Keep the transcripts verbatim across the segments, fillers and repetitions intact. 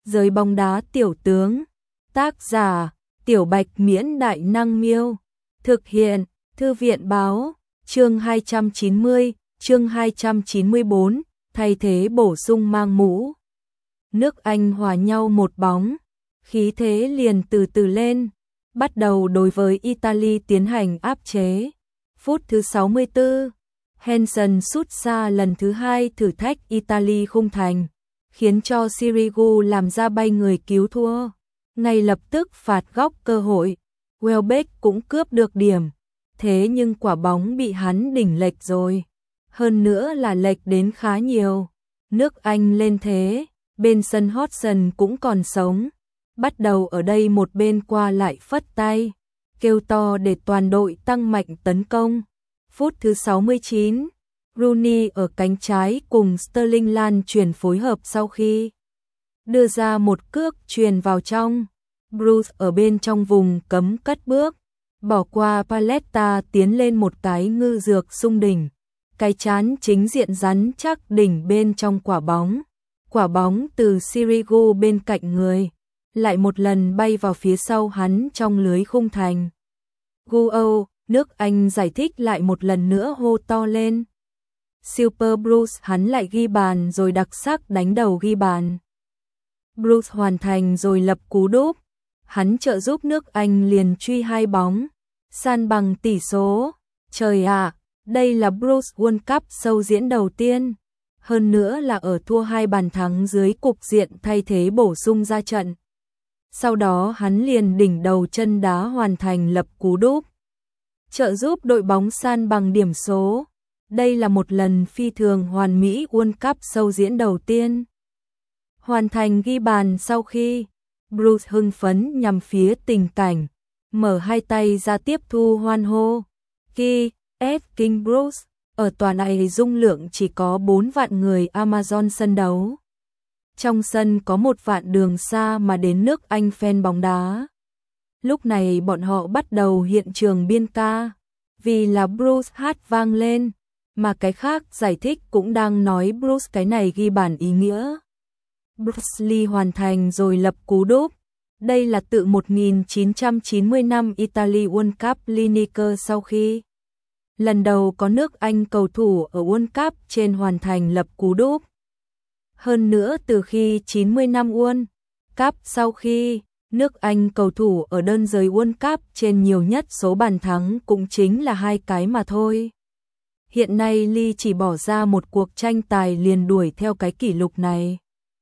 Giới bóng đá tiểu tướng. Tác giả: Tiểu Bạch Miễn Đại Năng Miêu. Thực hiện: Thư viện Báo. Chương hai trăm chín mươi, chương hai trăm chín mươi tư, thay thế bổ sung mang mũ. Nước Anh hòa nhau một bóng, khí thế liền từ từ lên, bắt đầu đối với Italy tiến hành áp chế. Phút thứ sáu mươi tư, Henson sút xa lần thứ hai thử thách Italy khung thành, khiến cho Sirigu làm ra bay người cứu thua. Ngay lập tức phạt góc cơ hội, Welbeck cũng cướp được điểm, thế nhưng quả bóng bị hắn đỉnh lệch rồi. Hơn nữa là lệch đến khá nhiều. Nước Anh lên thế, bên sân Hodgson cũng còn sống. Bắt đầu ở đây một bên qua lại phất tay, kêu to để toàn đội tăng mạnh tấn công. Phút thứ sáu mươi chín, Rooney ở cánh trái cùng Sterling lan chuyển phối hợp sau khi đưa ra một cước truyền vào trong. Bruce ở bên trong vùng cấm cất bước, bỏ qua Paletta tiến lên một cái ngư dược xung đỉnh. Cái chán chính diện rắn chắc đỉnh bên trong quả bóng. Quả bóng từ Sirigu bên cạnh người, lại một lần bay vào phía sau hắn trong lưới khung thành. Guo, nước Anh giải thích lại một lần nữa hô to lên. Super Bruce, hắn lại ghi bàn rồi đặc sắc đánh đầu ghi bàn. Bruce hoàn thành rồi lập cú đúp. Hắn trợ giúp nước Anh liền truy hai bóng, san bằng tỷ số. Trời ạ, đây là Bruce World Cup sâu diễn đầu tiên. Hơn nữa là ở thua hai bàn thắng dưới cục diện thay thế bổ sung ra trận. Sau đó hắn liền đỉnh đầu chân đá hoàn thành lập cú đúp, trợ giúp đội bóng san bằng điểm số. Đây là một lần phi thường hoàn mỹ World Cup sâu diễn đầu tiên. Hoàn thành ghi bàn sau khi Bruce hưng phấn nhằm phía tình cảnh, mở hai tay ra tiếp thu hoan hô. Khi F. King Bruce, ở tòa này dung lượng chỉ có bốn vạn người Amazon sân đấu. Trong sân có một vạn đường xa mà đến nước Anh fan bóng đá. Lúc này bọn họ bắt đầu hiện trường biên ca, vì là Bruce hát vang lên, mà cái khác giải thích cũng đang nói Bruce cái này ghi bàn ý nghĩa. Bruce Lee hoàn thành rồi lập cú đúp. Đây là tự một nghìn chín trăm chín mươi năm Italy World Cup Lineker sau khi lần đầu có nước Anh cầu thủ ở World Cup trên hoàn thành lập cú đúp. Hơn nữa từ khi chín mươi năm World Cup sau khi nước Anh cầu thủ ở đơn giới World Cup trên nhiều nhất số bàn thắng cũng chính là hai cái mà thôi. Hiện nay Lee chỉ bỏ ra một cuộc tranh tài liền đuổi theo cái kỷ lục này.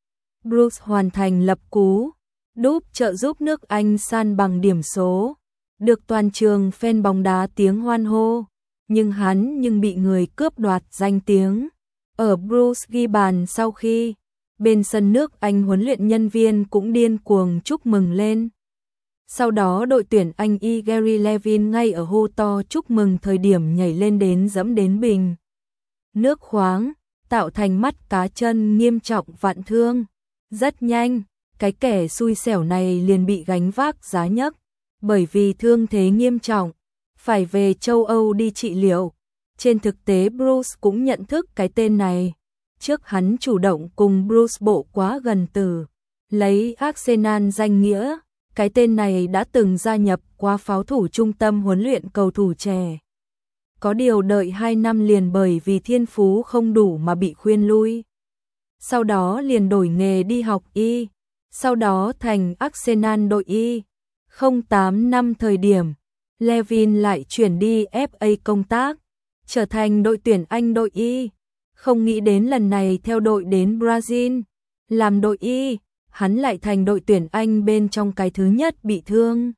Bruce hoàn thành lập cú đúp trợ giúp nước Anh san bằng điểm số, được toàn trường fan bóng đá tiếng hoan hô, nhưng hắn nhưng bị người cướp đoạt danh tiếng. Ở Bruce ghi bàn sau khi, bên sân nước Anh huấn luyện nhân viên cũng điên cuồng chúc mừng lên. Sau đó đội tuyển Anh y Gary Neville ngay ở hô to chúc mừng thời điểm nhảy lên đến dẫm đến bình nước khoáng, tạo thành mắt cá chân nghiêm trọng vạn thương. Rất nhanh, cái kẻ xui xẻo này liền bị gánh vác giá nhấc, bởi vì thương thế nghiêm trọng, phải về châu Âu đi trị liệu. Trên thực tế Bruce cũng nhận thức cái tên này. Trước hắn chủ động cùng Bruce bộ quá gần từ lấy Arsenal danh nghĩa, cái tên này đã từng gia nhập qua pháo thủ trung tâm huấn luyện cầu thủ trẻ. Có điều đợi hai năm liền bởi vì thiên phú không đủ mà bị khuyên lui. Sau đó liền đổi nghề đi học y, sau đó thành Arsenal đội y. Không tám năm thời điểm, Levin lại chuyển đi ép a công tác, trở thành đội tuyển Anh đội y. Không nghĩ đến lần này theo đội đến Brazil, làm đội y, hắn lại thành đội tuyển Anh bên trong cái thứ nhất bị thương.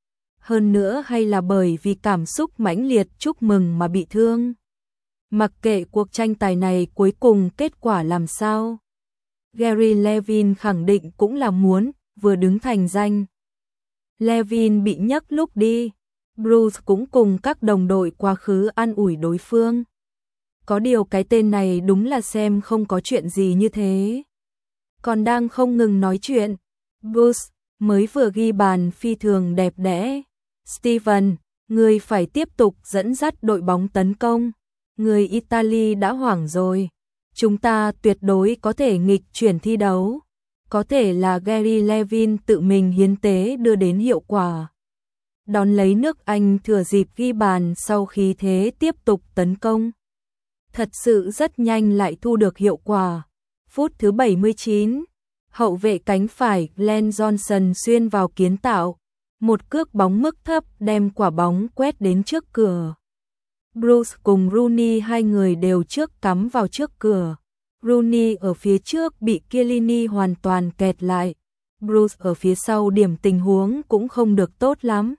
Hơn nữa hay là bởi vì cảm xúc mãnh liệt chúc mừng mà bị thương. Mặc kệ cuộc tranh tài này cuối cùng kết quả làm sao, Gary Neville khẳng định cũng là muốn vừa đứng thành danh. Neville bị nhấc lúc đi, Bruce cũng cùng các đồng đội quá khứ an ủi đối phương. Có điều cái tên này đúng là xem không có chuyện gì như thế. Còn đang không ngừng nói chuyện, Bruce mới vừa ghi bàn phi thường đẹp đẽ. Steven, người phải tiếp tục dẫn dắt đội bóng tấn công. Người Italy đã hoảng rồi. Chúng ta tuyệt đối có thể nghịch chuyển thi đấu. có thể là Gary Neville tự mình hiến tế đưa đến hiệu quả. Đón lấy nước Anh thừa dịp ghi bàn sau khi thế tiếp tục tấn công. Thật sự rất nhanh lại thu được hiệu quả. Phút thứ bảy mươi chín, hậu vệ cánh phải Glenn Johnson xuyên vào kiến tạo, một cước bóng mức thấp đem quả bóng quét đến trước cửa. Bruce cùng Rooney hai người đều trước cắm vào trước cửa. Rooney ở phía trước bị Chiellini hoàn toàn kẹt lại. Bruce ở phía sau điểm tình huống cũng không được tốt lắm.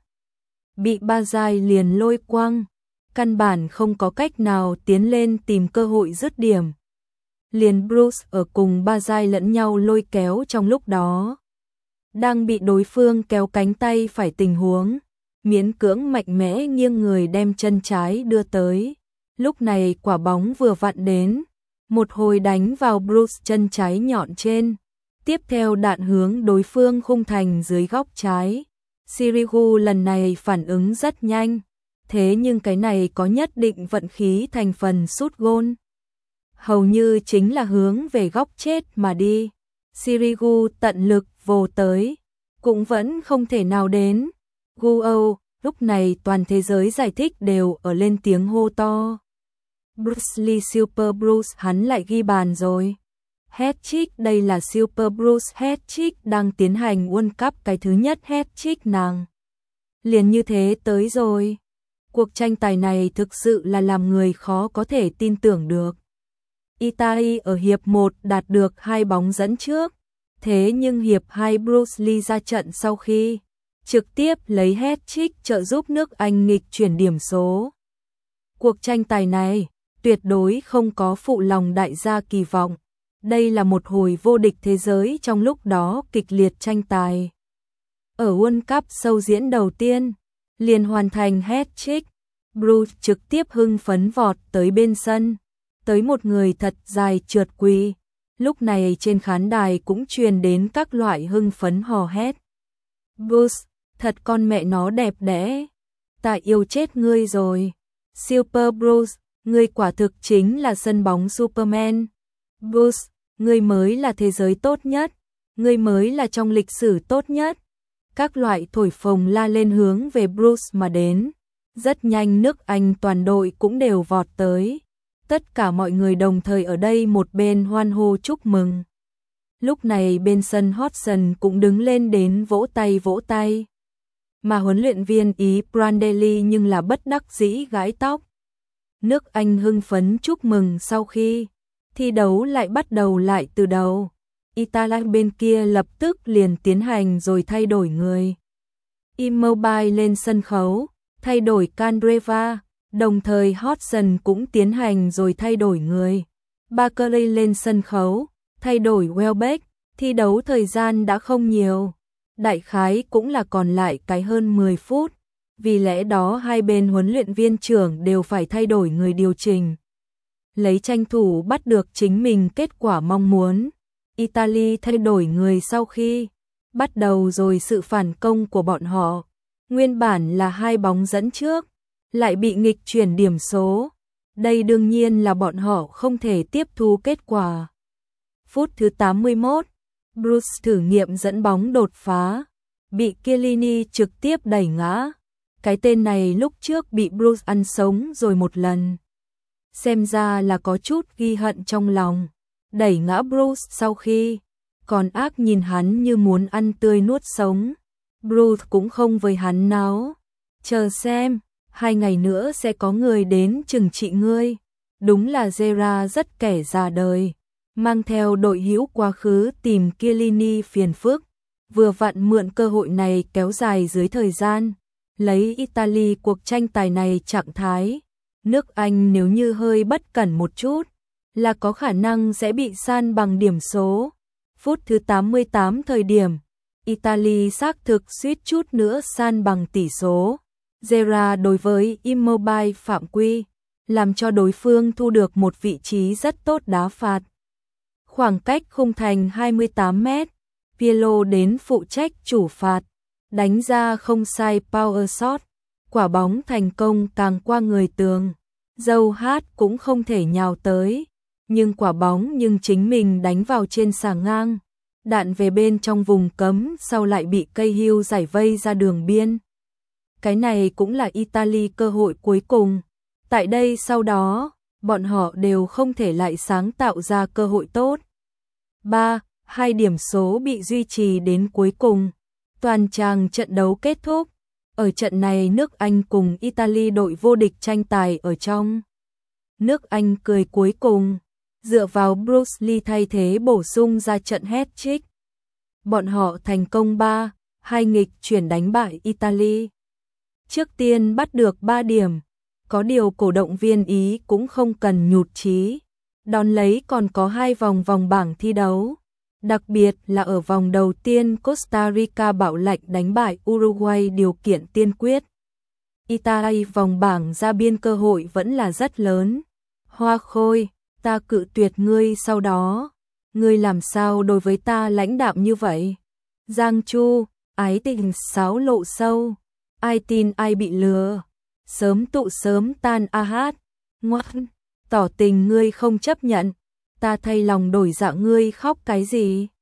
Bị Bazai liền lôi quăng, căn bản không có cách nào tiến lên tìm cơ hội dứt điểm. Liền Bruce ở cùng Bazai lẫn nhau lôi kéo trong lúc đó. Đang bị đối phương kéo cánh tay phải tình huống, miễn cưỡng mạnh mẽ nghiêng người đem chân trái đưa tới. Lúc này quả bóng vừa vặn đến, một hồi đánh vào Bruce chân trái nhọn trên. Tiếp theo đạn hướng đối phương khung thành dưới góc trái. Sirigu lần này phản ứng rất nhanh, thế nhưng cái này có nhất định vận khí thành phần sút gôn. Hầu như chính là hướng về góc chết mà đi. Sirigu tận lực vồ tới, cũng vẫn không thể nào đến. Guo, lúc này toàn thế giới giải thích đều ở lên tiếng hô to. Bruce Lee Super Bruce hắn lại ghi bàn rồi. Hat-trick, đây là Super Bruce hat-trick đang tiến hành World Cup cái thứ nhất hat-trick nàng. Liền như thế tới rồi. Cuộc tranh tài này thực sự là làm người khó có thể tin tưởng được. Italy ở hiệp một đạt được hai bóng dẫn trước, thế nhưng hiệp hai Bruce Lee ra trận sau khi trực tiếp lấy hat-trick trợ giúp nước Anh nghịch chuyển điểm số. Cuộc tranh tài này tuyệt đối không có phụ lòng đại gia kỳ vọng. Đây là một hồi vô địch thế giới trong lúc đó kịch liệt tranh tài. Ở World Cup sâu diễn đầu tiên, liền hoàn thành hat-trick, Bruce trực tiếp hưng phấn vọt tới bên sân, tới một người thật dài trượt quỳ. Lúc này trên khán đài cũng truyền đến các loại hưng phấn hò hét. Bruce, thật con mẹ nó đẹp đẽ, ta yêu chết ngươi rồi. Super Bruce, ngươi quả thực chính là sân bóng Superman. Bruce, ngươi mới là thế giới tốt nhất, ngươi mới là trong lịch sử tốt nhất. Các loại thổi phồng la lên hướng về Bruce mà đến. Rất nhanh nước Anh toàn đội cũng đều vọt tới. Tất cả mọi người đồng thời ở đây một bên hoan hô chúc mừng. Lúc này bên sân Hodgson cũng đứng lên đến vỗ tay vỗ tay. Mà huấn luyện viên Ý Prandelli nhưng là bất đắc dĩ gãi tóc. Nước Anh hưng phấn chúc mừng sau khi thi đấu lại bắt đầu lại từ đầu. Italy bên kia lập tức liền tiến hành rồi thay đổi người. Immobile lên sân khấu, thay đổi Candreva, đồng thời Hodgson cũng tiến hành rồi thay đổi người. Barkley lên sân khấu, thay đổi Welbeck, thi đấu thời gian đã không nhiều. Đại khái cũng là còn lại cái hơn mười phút. Vì lẽ đó hai bên huấn luyện viên trưởng đều phải thay đổi người điều chỉnh. Lấy tranh thủ bắt được chính mình kết quả mong muốn. Italy thay đổi người sau khi bắt đầu rồi sự phản công của bọn họ. Nguyên bản là hai bóng dẫn trước, lại bị nghịch chuyển điểm số. Đây đương nhiên là bọn họ không thể tiếp thu kết quả. Phút thứ tám mươi mốt, Bruce thử nghiệm dẫn bóng đột phá, bị Chiellini trực tiếp đẩy ngã. Cái tên này lúc trước bị Bruce ăn sống rồi một lần. Xem ra là có chút ghi hận trong lòng. Đẩy ngã Bruce sau khi còn ác nhìn hắn như muốn ăn tươi nuốt sống. Bruce cũng không với hắn náo. Chờ xem, hai ngày nữa sẽ có người đến trừng trị ngươi. Đúng là Gerrard rất kẻ già đời, mang theo đội hữu quá khứ tìm Chiellini phiền phức. Vừa vặn mượn cơ hội này kéo dài dưới thời gian. Lấy Italy cuộc tranh tài này trạng thái, nước Anh nếu như hơi bất cẩn một chút, là có khả năng sẽ bị san bằng điểm số. Phút thứ tám mươi tám thời điểm, Italy xác thực suýt chút nữa san bằng tỷ số. Gerrard đối với Immobile phạm quy, làm cho đối phương thu được một vị trí rất tốt đá phạt. Khoảng cách khung thành hai mươi tám mét, Pirlo đến phụ trách chủ phạt, đánh ra không sai power shot, quả bóng thành công càng qua người tường. Dâu hát cũng không thể nhào tới, nhưng quả bóng nhưng chính mình đánh vào trên xà ngang. đạn về bên trong vùng cấm, sau lại bị Cahill giải vây ra đường biên. Cái này cũng là Italy cơ hội cuối cùng. Tại đây sau đó, bọn họ đều không thể lại sáng tạo ra cơ hội tốt. ba. Hai điểm số bị duy trì đến cuối cùng. Toàn tràng trận đấu kết thúc. Ở trận này nước Anh cùng Italy đội vô địch tranh tài ở trong. Nước Anh cười cuối cùng, dựa vào Bruce Lee thay thế bổ sung ra trận hat-trick. Bọn họ thành công ba hai nghịch chuyển đánh bại Italy. Trước tiên bắt được ba điểm, có điều cổ động viên Ý cũng không cần nhụt chí. Đón lấy còn có hai vòng vòng bảng thi đấu. Đặc biệt là ở vòng đầu tiên Costa Rica bảo lệnh đánh bại Uruguay điều kiện tiên quyết. Italy vòng bảng ra biên cơ hội vẫn là rất lớn. Hoa Khôi, ta cự tuyệt ngươi sau đó. Ngươi làm sao đối với ta lãnh đạm như vậy? Giang Chu, ái tình sáo lộ sâu. Ai tin ai bị lừa. Sớm tụ sớm tan a hát. Ngoan, tỏ tình ngươi không chấp nhận. Ta thay lòng đổi dạ ngươi khóc cái gì?